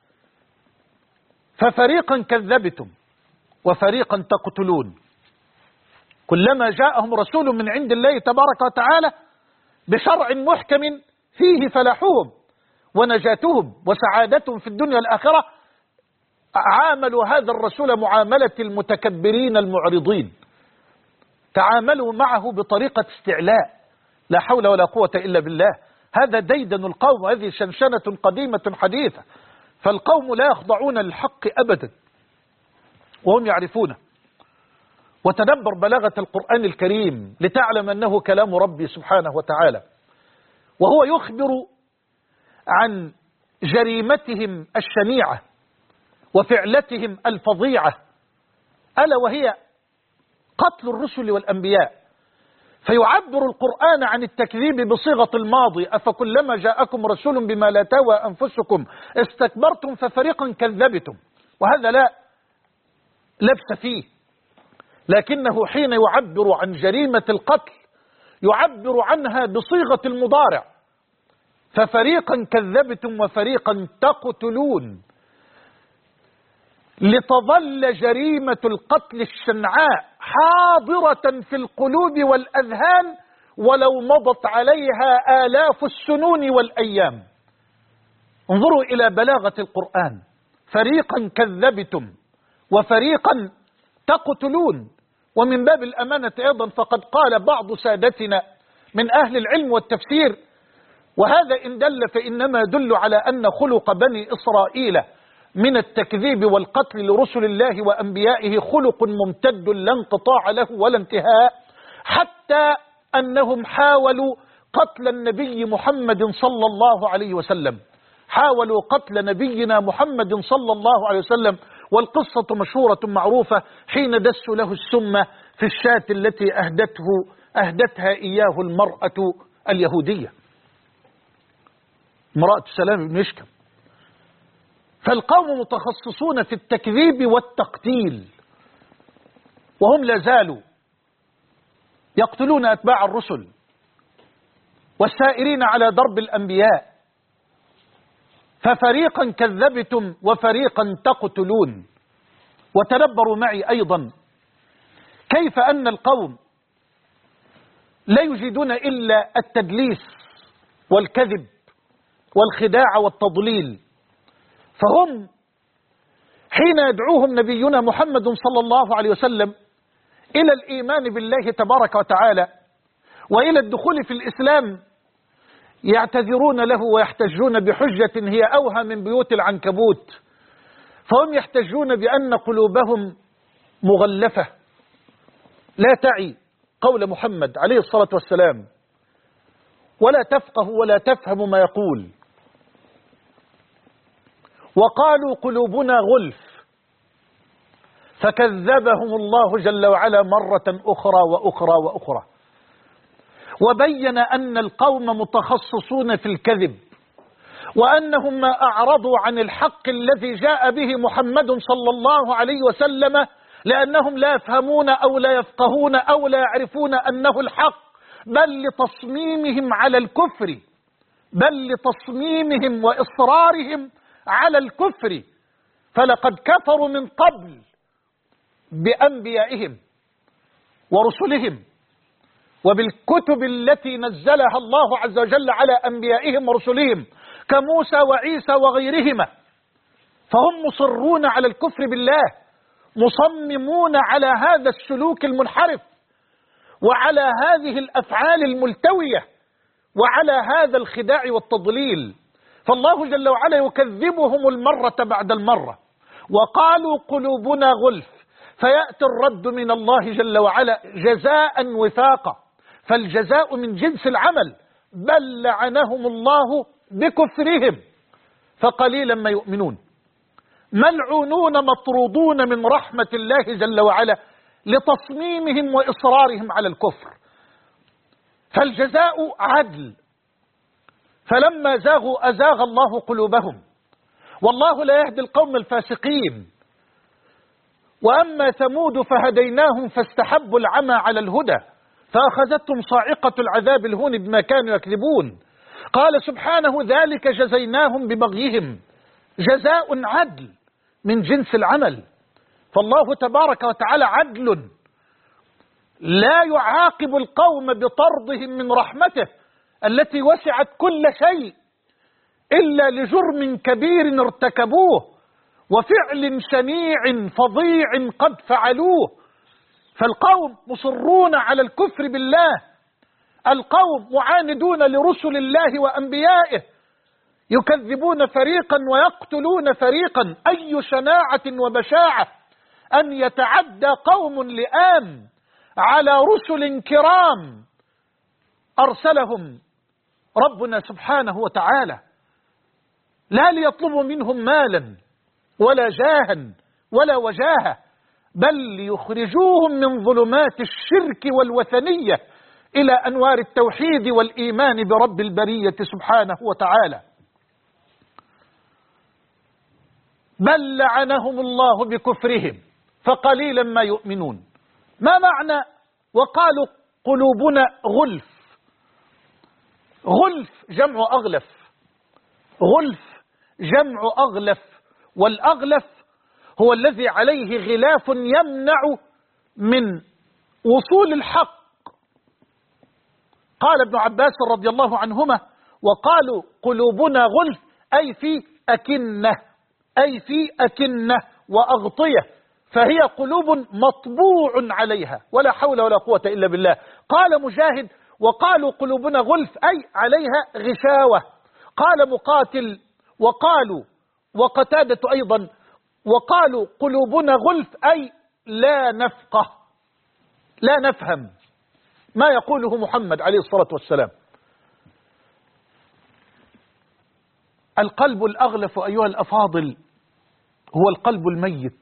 ففريقا كذبتم وفريقا تقتلون. كلما جاءهم رسول من عند الله تبارك وتعالى بشرع محكم فيه فلاحهم ونجاتهم وسعادتهم في الدنيا والآخرة، عاملوا هذا الرسول معاملة المتكبرين المعرضين، تعاملوا معه بطريقة استعلاء، لا حول ولا قوة إلا بالله. هذا ديدن القوم، هذه شنشنة قديمة حديثة. فالقوم لا يخضعون للحق أبدا وهم يعرفونه. وتدبر بلاغة القرآن الكريم لتعلم أنه كلام ربي سبحانه وتعالى، وهو يخبر عن جريمتهم الشنيعة وفعلتهم الفظيعة، ألا وهي قتل الرسل والأنبياء. فيعبر القرآن عن التكذيب بصيغة الماضي: أفكلما جاءكم رسول بما لا تهوى أنفسكم استكبرتم ففريقا كذبتم. وهذا لا لبس فيه، لكنه حين يعبر عن جريمة القتل يعبر عنها بصيغة المضارع، ففريقا كذبتم وفريقا تقتلون، لتظل جريمة القتل الشنعاء حاضرة في القلوب والأذهان ولو مضت عليها آلاف السنون والأيام. انظروا إلى بلاغة القرآن، فريقا كذبتم وفريقا تقتلون. ومن باب الأمانة أيضا فقد قال بعض سادتنا من أهل العلم والتفسير، وهذا إن دل فإنما يدل على أن خلق بني إسرائيل من التكذيب والقتل لرسل الله وأنبيائه خلق ممتد لا انقطاع له ولا انتهاء، حتى أنهم حاولوا قتل النبي محمد صلى الله عليه وسلم، حاولوا قتل نبينا محمد صلى الله عليه وسلم، والقصة مشهورة معروفة حين دسوا له السم في الشاة التي أهدتها إياه المرأة اليهودية، امرأة سلام بن يشكم. فالقوم متخصصون في التكذيب والتقتيل، وهم لا زالوا يقتلون أتباع الرسل والسائرين على درب الأنبياء. ففريقا كذبتم وفريقا تقتلون. وتدبروا معي أيضا كيف أن القوم لا يجدون إلا التدليس والكذب والخداع والتضليل، فهم حين يدعوهم نبينا محمد صلى الله عليه وسلم إلى الإيمان بالله تبارك وتعالى وإلى الدخول في الإسلام يعتذرون له ويحتجون بحجة هي أوهى من بيوت العنكبوت، فهم يحتجون بأن قلوبهم مغلفة لا تعي قول محمد عليه الصلاة والسلام ولا تفقه ولا تفهم ما يقول. وقالوا قلوبنا غلف، فكذبهم الله جل وعلا مرة أخرى وأخرى وأخرى، وبين أن القوم متخصصون في الكذب، وأنهم ما أعرضوا عن الحق الذي جاء به محمد صلى الله عليه وسلم لأنهم لا يفهمون أو لا يفقهون أو لا يعرفون أنه الحق، بل لتصميمهم على الكفر، بل لتصميمهم وإصرارهم على الكفر. فلقد كفروا من قبل بأنبيائهم ورسلهم وبالكتب التي نزلها الله عز وجل على أنبيائهم ورسلهم كموسى وعيسى وغيرهما، فهم مصرون على الكفر بالله، مصممون على هذا السلوك المنحرف وعلى هذه الأفعال الملتوية وعلى هذا الخداع والتضليل. فالله جل وعلا يكذبهم المرة بعد المرة. وقالوا قلوبنا غلف، فيأتي الرد من الله جل وعلا جزاء وفاقا، فالجزاء من جنس العمل، بل لعنهم الله بكفرهم فقليلا ما يؤمنون. ملعونون مطرودون من رحمة الله جل وعلا لتصميمهم وإصرارهم على الكفر. فالجزاء عدل، فلما زاغوا أزاغ الله قلوبهم، والله لا يهدي القوم الفاسقين. وأما ثمود فهديناهم فاستحبوا العمى على الهدى فأخذتهم صاعقة العذاب الهون بما كانوا يكذبون. قال سبحانه ذلك جزيناهم ببغيهم، جزاء عدل من جنس العمل. فالله تبارك وتعالى عدل، لا يعاقب القوم بطردهم من رحمته التي وسعت كل شيء إلا لجرم كبير ارتكبوه وفعل شنيع فظيع قد فعلوه. فالقوم مصرون على الكفر بالله، القوم معاندون لرسل الله وأنبيائه، يكذبون فريقا ويقتلون فريقا. أي شناعة وبشاعة أن يتعدى قوم لئام على رسل كرام أرسلهم ربنا سبحانه وتعالى، لا ليطلبوا منهم مالا ولا جاها ولا وجاهة، بل ليخرجوهم من ظلمات الشرك والوثنية إلى أنوار التوحيد والإيمان برب البرية سبحانه وتعالى. بل لعنهم الله بكفرهم فقليلا ما يؤمنون. ما معنى وقالوا قلوبنا غلف؟ غلف جمع أغلف، غلف جمع أغلف، والأغلف هو الذي عليه غلاف يمنع من وصول الحق. قال ابن عباس رضي الله عنهما وقالوا قلوبنا غلف أي في أكنة، أي في أكنة وأغطية، فهي قلوب مطبوع عليها ولا حول ولا قوة إلا بالله. قال مجاهد وقالوا قلوبنا غلف أي عليها غشاوة. قال مقاتل وقالوا وقتادة أيضا وقالوا قلوبنا غلف أي لا نفقه، لا نفهم ما يقوله محمد عليه الصلاة والسلام. القلب الأغلف أيها الأفاضل هو القلب الميت.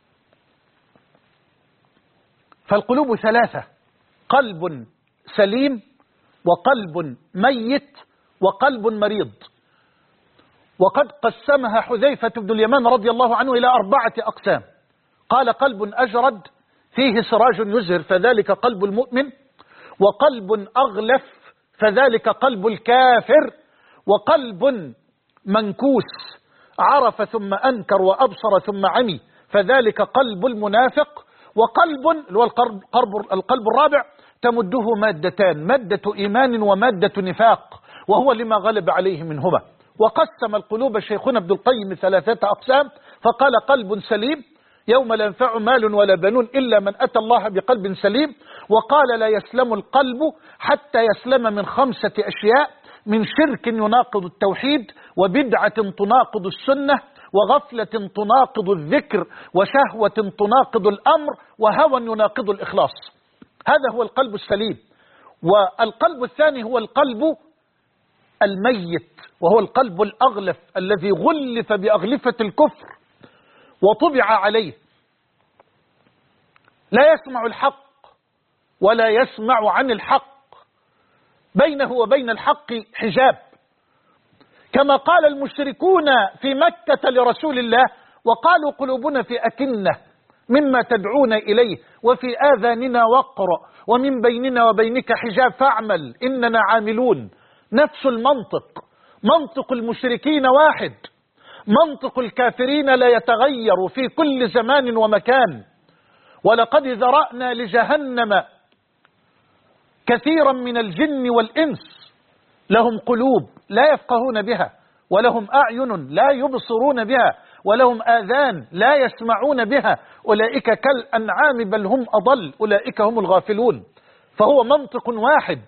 فالقلوب ثلاثة: قلب سليم وقلب ميت وقلب مريض. وقد قسمها حذيفة بن اليمان رضي الله عنه إلى 4 أقسام. قال: قلب أجرد فيه سراج يزهر فذلك قلب المؤمن، وقلب أغلف فذلك قلب الكافر، وقلب منكوس عرف ثم أنكر وأبصر ثم عمي فذلك قلب المنافق، وقلب اللي هو القلب الرابع تمده مادتان: مادة إيمان ومادة نفاق، وهو لما غلب عليه منهما. وقسم القلوب شيخنا ابن القيم 3 أقسام، فقال: قلب سليم يوم لا ينفع مال ولا بنون إلا من أتى الله بقلب سليم. وقال: لا يسلم القلب حتى يسلم من 5 أشياء: من شرك يناقض التوحيد، وبدعة تناقض السنة، وغفلة تناقض الذكر، وشهوة تناقض الأمر، وهوى يناقض الإخلاص. هذا هو القلب السليم. والقلب الثاني هو القلب الميت، وهو القلب الأغلف الذي غلف بأغلفة الكفر وطبع عليه، لا يسمع الحق ولا يسمع عن الحق، بينه وبين الحق حجاب، كما قال المشركون في مكة لرسول الله: وقالوا قلوبنا في أكنة مما تدعون إليه وفي آذاننا وقر ومن بيننا وبينك حجاب فاعمل إننا عاملون. نفس المنطق، منطق المشركين واحد، منطق الكافرين لا يتغير في كل زمان ومكان. ولقد ذرأنا لجهنم كثيرا من الجن والإنس لهم قلوب لا يفقهون بها، ولهم أعين لا يبصرون بها، ولهم آذان لا يسمعون بها، أولئك كالأنعام بل هم أضل، أولئك هم الغافلون. فهو منطق واحد.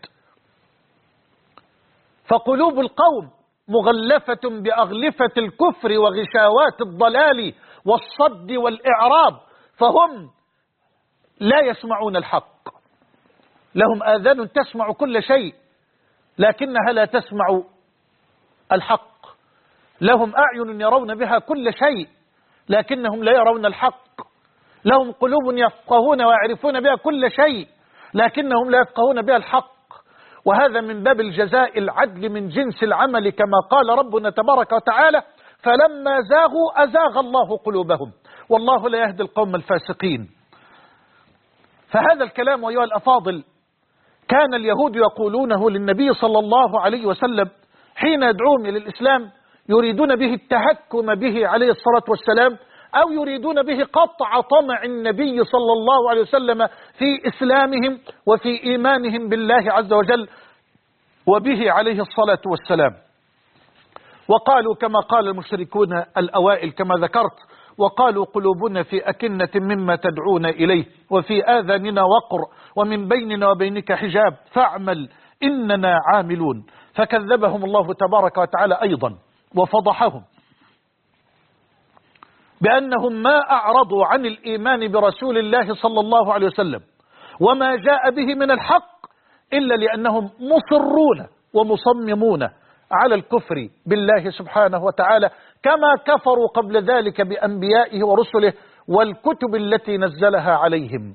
فقلوب القوم مغلفة بأغلفة الكفر وغشاوات الضلال والصد والإعراض، فهم لا يسمعون الحق. لهم آذان تسمع كل شيء لكنها لا تسمع الحق. لهم أعين يرون بها كل شيء لكنهم لا يرون الحق. لهم قلوب يفقهون ويعرفون بها كل شيء لكنهم لا يفقهون بها الحق. وهذا من باب الجزاء العدل من جنس العمل، كما قال ربنا تبارك وتعالى: فلما زاغوا أزاغ الله قلوبهم والله لا يهدي القوم الفاسقين. فهذا الكلام أيها الأفاضل كان اليهود يقولونه للنبي صلى الله عليه وسلم حين يدعوهم إلى الإسلام، يريدون به التهكم به عليه الصلاة والسلام، أو يريدون به قطع طمع النبي صلى الله عليه وسلم في إسلامهم وفي إيمانهم بالله عز وجل وبه عليه الصلاة والسلام. وقالوا كما قال المشركون الأوائل كما ذكرت: وقالوا قلوبنا في أكنة مما تدعون إليه وفي آذاننا وقر ومن بيننا وبينك حجاب فاعمل إننا عاملون. فكذبهم الله تبارك وتعالى أيضا وفضحهم بأنهم ما أعرضوا عن الإيمان برسول الله صلى الله عليه وسلم وما جاء به من الحق إلا لأنهم مصرون ومصممون على الكفر بالله سبحانه وتعالى، كما كفروا قبل ذلك بأنبيائه ورسله والكتب التي نزلها عليهم.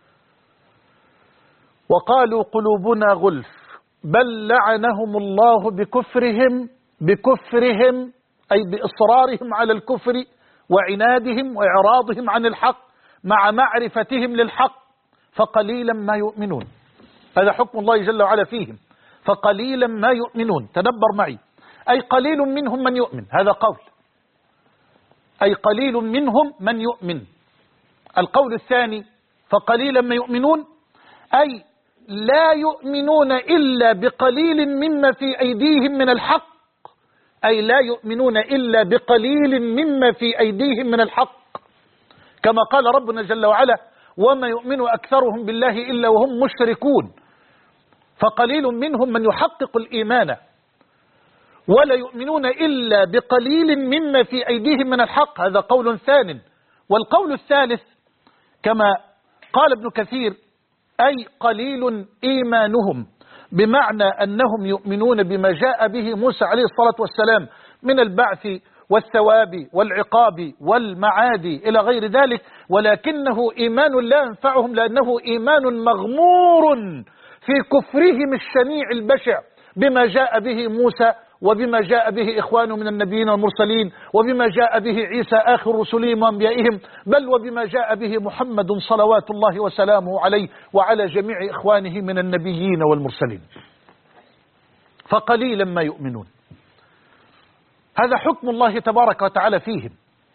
وقالوا قلوبنا غلف بل لعنهم الله بكفرهم أي بإصرارهم على الكفر وعنادهم وإعراضهم عن الحق مع معرفتهم للحق، فقليلا ما يؤمنون. هذا حكم الله جل وعلا فيهم، فقليلا ما يؤمنون. تدبر معي، أي قليل منهم من يؤمن، هذا قول، أي قليل منهم من يؤمن. القول الثاني فقليلا ما يؤمنون، أي لا يؤمنون إلا بقليل مما في أيديهم من الحق، أي لا يؤمنون إلا بقليل مما في أيديهم من الحق، كما قال ربنا جل وعلا: وما يؤمن أكثرهم بالله إلا وهم مشركون. فقليل منهم من يحقق الإيمان، ولا يؤمنون إلا بقليل مما في أيديهم من الحق، هذا قول ثان. والقول الثالث كما قال ابن كثير: أي قليل إيمانهم، بمعنى أنهم يؤمنون بما جاء به موسى عليه الصلاة والسلام من البعث والثواب والعقاب والمعاد إلى غير ذلك، ولكنه إيمان لا ينفعهم، لأنه إيمان مغمور في كفرهم الشنيع البشع بما جاء به موسى، وبما جاء به إخوانه من النبيين والمرسلين، وبما جاء به عيسى آخر رسلهم وأنبيائهم، بل وبما جاء به محمد صلوات الله وسلامه عليه وعلى جميع إخوانه من النبيين والمرسلين. فقليلا ما يؤمنون، هذا حكم الله تبارك وتعالى فيهم.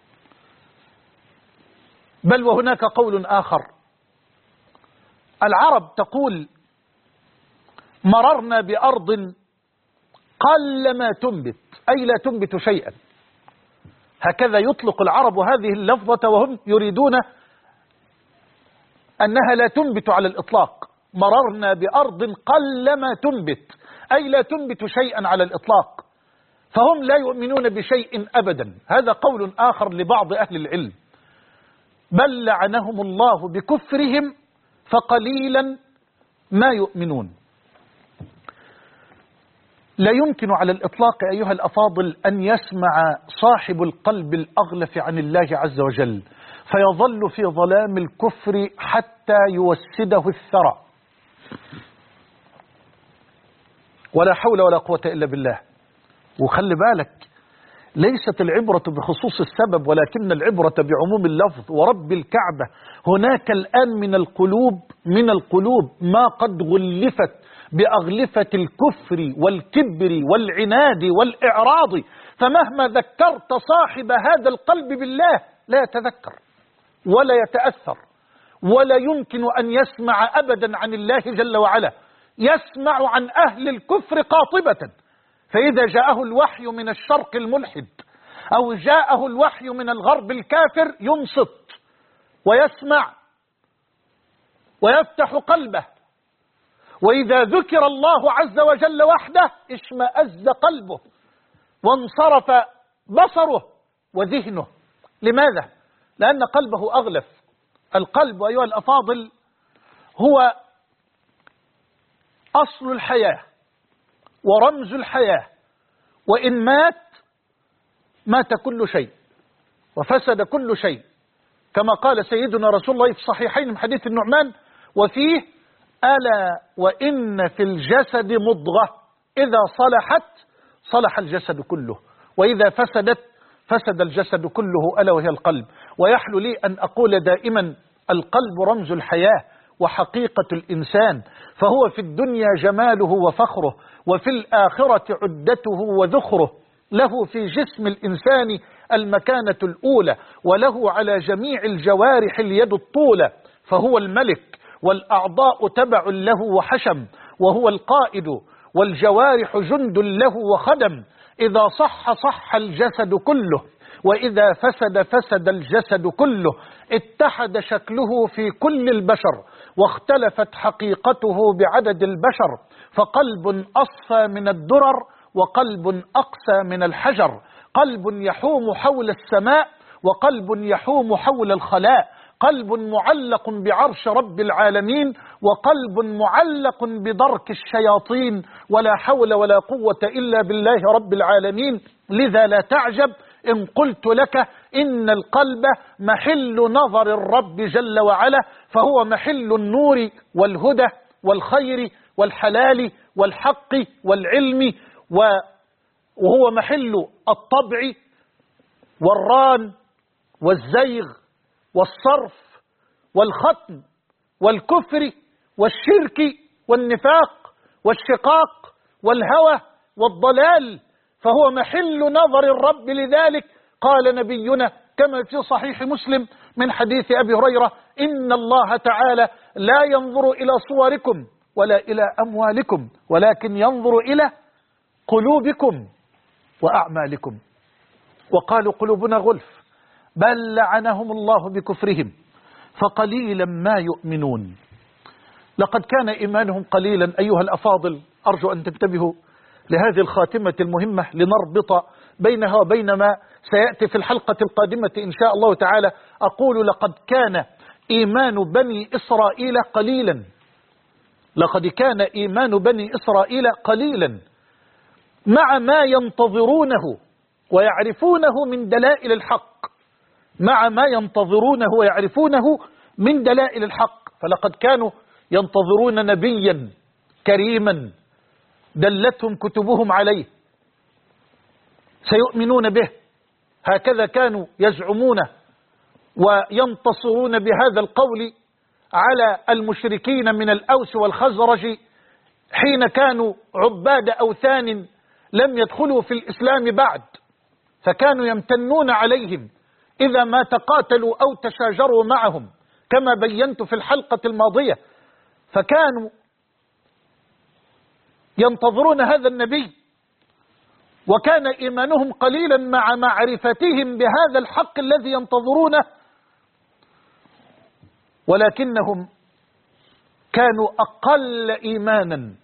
بل وهناك قول آخر، العرب تقول: مررنا بأرض قلما تنبت، أي لا تنبت شيئا. هكذا يطلق العرب هذه اللفظة وهم يريدون أنها لا تنبت على الإطلاق. مررنا بأرض قلما تنبت، أي لا تنبت شيئا على الإطلاق، فهم لا يؤمنون بشيء أبدا. هذا قول آخر لبعض أهل العلم. بل لعنهم الله بكفرهم فقليلا ما يؤمنون. لا يمكن على الإطلاق أيها الأفاضل أن يسمع صاحب القلب الأغلف عن الله عز وجل فيظل في ظلام الكفر حتى يوسده الثرى، ولا حول ولا قوة إلا بالله. وخلي بالك، ليست العبرة بخصوص السبب، ولكن العبرة بعموم اللفظ. ورب الكعبة، هناك الآن من القلوب ما قد غلفت بأغلفة الكفر والكبر والعناد والإعراض، فمهما ذكرت صاحب هذا القلب بالله لا يتذكر ولا يتأثر، ولا يمكن أن يسمع أبدا عن الله جل وعلا. يسمع عن أهل الكفر قاطبة، فإذا جاءه الوحي من الشرق الملحد أو جاءه الوحي من الغرب الكافر ينصت ويسمع ويفتح قلبه، وإذا ذكر الله عز وجل وحده اشمأز قلبه وانصرف بصره وذهنه. لماذا؟ لأن قلبه أغلف. القلب أيها الأفاضل هو أصل الحياة ورمز الحياة، وإن مات كل شيء وفسد كل شيء، كما قال سيدنا رسول الله في الصحيحين من حديث النعمان: وفيه: ألا وإن في الجسد مضغة إذا صلحت صلح الجسد كله، وإذا فسدت فسد الجسد كله، ألا وهي القلب. ويحلو لي أن أقول دائما: القلب رمز الحياة وحقيقة الإنسان، فهو في الدنيا جماله وفخره، وفي الآخرة عدته وذخره. له في جسم الإنسان المكانة الأولى، وله على جميع الجوارح اليد الطولة، فهو الملك والأعضاء تبع له وحشم، وهو القائد والجوارح جند له وخدم. إذا صح الجسد كله، وإذا فسد الجسد كله. اتحد شكله في كل البشر، واختلفت حقيقته بعدد البشر، فقلب أصفى من الدرر، وقلب أقسى من الحجر. قلب يحوم حول السماء، وقلب يحوم حول الخلاء. قلب معلق بعرش رب العالمين، وقلب معلق بدرك الشياطين. ولا حول ولا قوة إلا بالله رب العالمين. لذا لا تعجب إن قلت لك إن القلب محل نظر الرب جل وعلا، فهو محل النور والهدى والخير والحلال والحق والعلم، وهو محل الطبع والران والزيغ والصرف والختم والكفر والشرك والنفاق والشقاق والهوى والضلال، فهو محل نظر الرب. لذلك قال نبينا كما في صحيح مسلم من حديث أبي هريرة: إن الله تعالى لا ينظر إلى صوركم ولا إلى أموالكم ولكن ينظر إلى قلوبكم وأعمالكم. وقالوا قلوبنا غلف، بل لعنهم الله بكفرهم فقليلا ما يؤمنون. لقد كان إيمانهم قليلا أيها الأفاضل. أرجو أن تنتبهوا لهذه الخاتمة المهمة لنربط بينها وبين ما سيأتي في الحلقة القادمة إن شاء الله تعالى. أقول لقد كان إيمان بني إسرائيل قليلا، لقد كان إيمان بني إسرائيل قليلا مع ما ينتظرونه ويعرفونه من دلائل الحق، مع ما ينتظرونه ويعرفونه من دلائل الحق. فلقد كانوا ينتظرون نبيا كريما دلتهم كتبهم عليه سيؤمنون به، هكذا كانوا يزعمون وينتصرون بهذا القول على المشركين من الأوس والخزرج حين كانوا عباد أوثان لم يدخلوا في الإسلام بعد، فكانوا يمتنون عليهم إذا ما تقاتلوا أو تشاجروا معهم كما بينت في الحلقة الماضية. فكانوا ينتظرون هذا النبي، وكان إيمانهم قليلا مع معرفتهم بهذا الحق الذي ينتظرونه، ولكنهم كانوا أقل إيمانا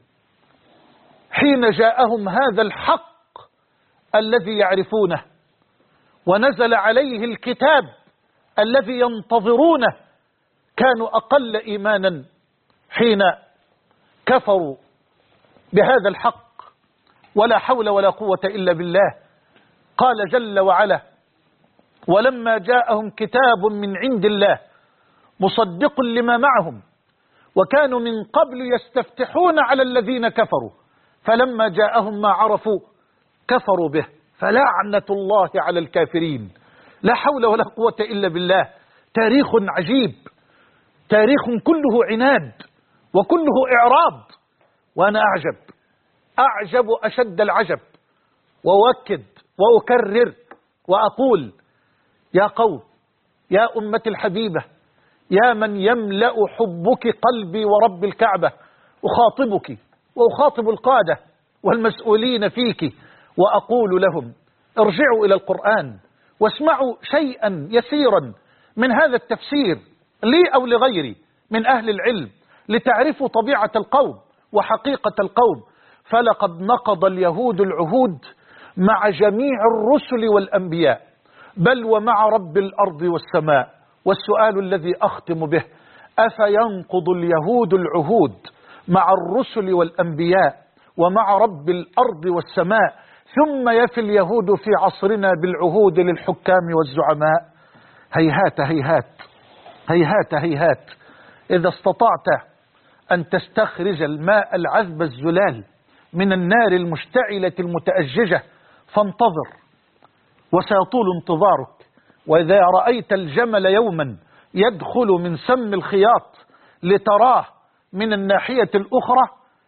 حين جاءهم هذا الحق الذي يعرفونه ونزل عليه الكتاب الذي ينتظرونه. كانوا أقل إيمانا حين كفروا بهذا الحق. ولا حول ولا قوة إلا بالله. قال جل وعلا: ولما جاءهم كتاب من عند الله مصدق لما معهم وكانوا من قبل يستفتحون على الذين كفروا فلما جاءهم ما عرفوا كفروا به فلعنة الله على الكافرين. لا حول ولا قوة إلا بالله. تاريخ عجيب، تاريخ كله عناد وكله إعراض. وأنا أعجب أشد العجب، وأؤكد وأكرر وأقول: يا قوم، يا أمة الحبيبة، يا من يملأ حبك قلبي ورب الكعبة، أخاطبك وأخاطب القادة والمسؤولين فيك وأقول لهم: ارجعوا إلى القرآن واسمعوا شيئا يسيرا من هذا التفسير لي أو لغيري من أهل العلم لتعرفوا طبيعة القوم وحقيقة القوم. فلقد نقض اليهود العهود مع جميع الرسل والأنبياء، بل ومع رب الأرض والسماء. والسؤال الذي أختم به: أفينقض اليهود العهود مع الرسل والأنبياء ومع رب الأرض والسماء ثم يفي اليهود في عصرنا بالعهود للحكام والزعماء؟ هيهات هيهات هيهات هيهات. إذا استطعت أن تستخرج الماء العذب الزلال من النار المشتعلة المتأججة فانتظر، وسيطول انتظارك. وإذا رأيت الجمل يوما يدخل من سم الخياط لتراه من الناحية الأخرى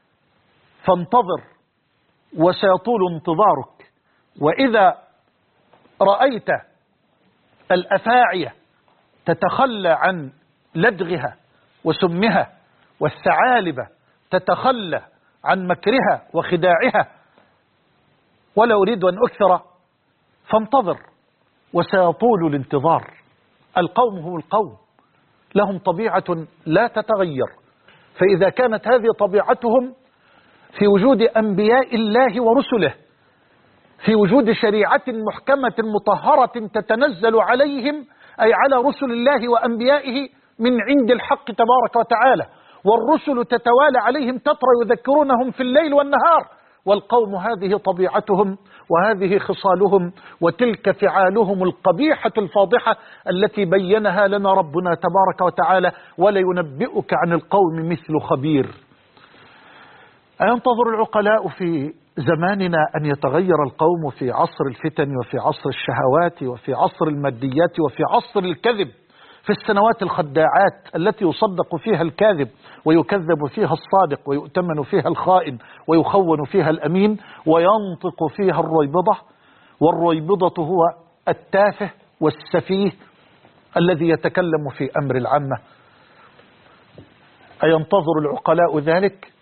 فانتظر وسيطول انتظارك. وإذا رأيت الأفاعية تتخلى عن لدغها وسمها والثعالب تتخلى عن مكرها وخداعها، ولا أريد أن أكثر، فانتظر وسيطول الانتظار. القوم هم القوم، لهم طبيعة لا تتغير، فإذا كانت هذه طبيعتهم في وجود أنبياء الله ورسله، في وجود شريعة محكمة مطهرة تتنزل عليهم أي على رسل الله وأنبيائه من عند الحق تبارك وتعالى، والرسل تتوالى عليهم تترى يذكرونهم في الليل والنهار، والقوم هذه طبيعتهم وهذه خصالهم وتلك فعالهم القبيحة الفاضحة التي بينها لنا ربنا تبارك وتعالى: ولا ينبئك عن القوم مثل خبير. أينتظر العقلاء في زماننا أن يتغير القوم في عصر الفتن وفي عصر الشهوات وفي عصر الماديات وفي عصر الكذب، في السنوات الخداعات التي يصدق فيها الكاذب ويكذب فيها الصادق ويؤتمن فيها الخائن ويخون فيها الأمين وينطق فيها الرويبضة. والرويبضة هو التافه والسفيه الذي يتكلم في أمر العامة. أينتظر العقلاء ذلك؟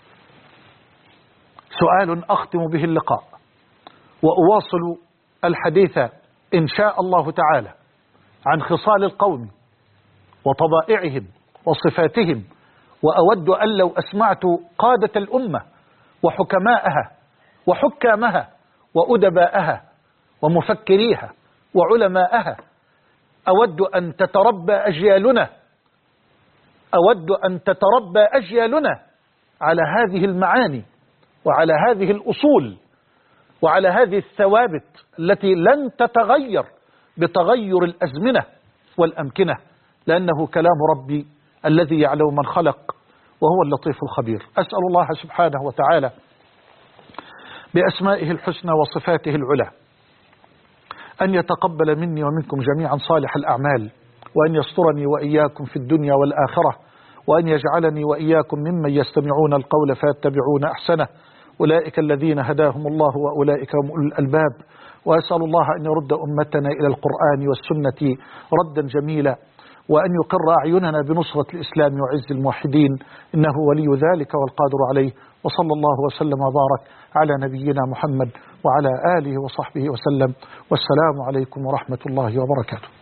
سؤال أختم به اللقاء وأواصل الحديث إن شاء الله تعالى عن خصال القوم وطبائعهم وصفاتهم. وأود أن لو أسمعت قادة الأمة وحكماءها وحكامها وأدباءها ومفكريها وعلماءها، أود أن تتربى أجيالنا، أود أن تتربى أجيالنا على هذه المعاني وعلى هذه الأصول وعلى هذه الثوابت التي لن تتغير بتغير الأزمنة والأمكنة، لأنه كلام ربي الذي يعلم من خلق وهو اللطيف الخبير. أسأل الله سبحانه وتعالى بأسمائه الحسنى وصفاته العلى أن يتقبل مني ومنكم جميعا صالح الأعمال، وأن يسترني وإياكم في الدنيا والآخرة، وأن يجعلني وإياكم ممن يستمعون القول فيتبعون أحسنه. أولئك الذين هداهم الله وأولئك هم أولو الألباب. وأسأل الله أن يرد أمتنا إلى القرآن والسنة ردا جميلا، وأن يقر أعيننا بنصرة الإسلام وعز الموحدين، إنه ولي ذلك والقادر عليه. وصلى الله وسلم وبارك على نبينا محمد وعلى آله وصحبه وسلم، والسلام عليكم ورحمة الله وبركاته.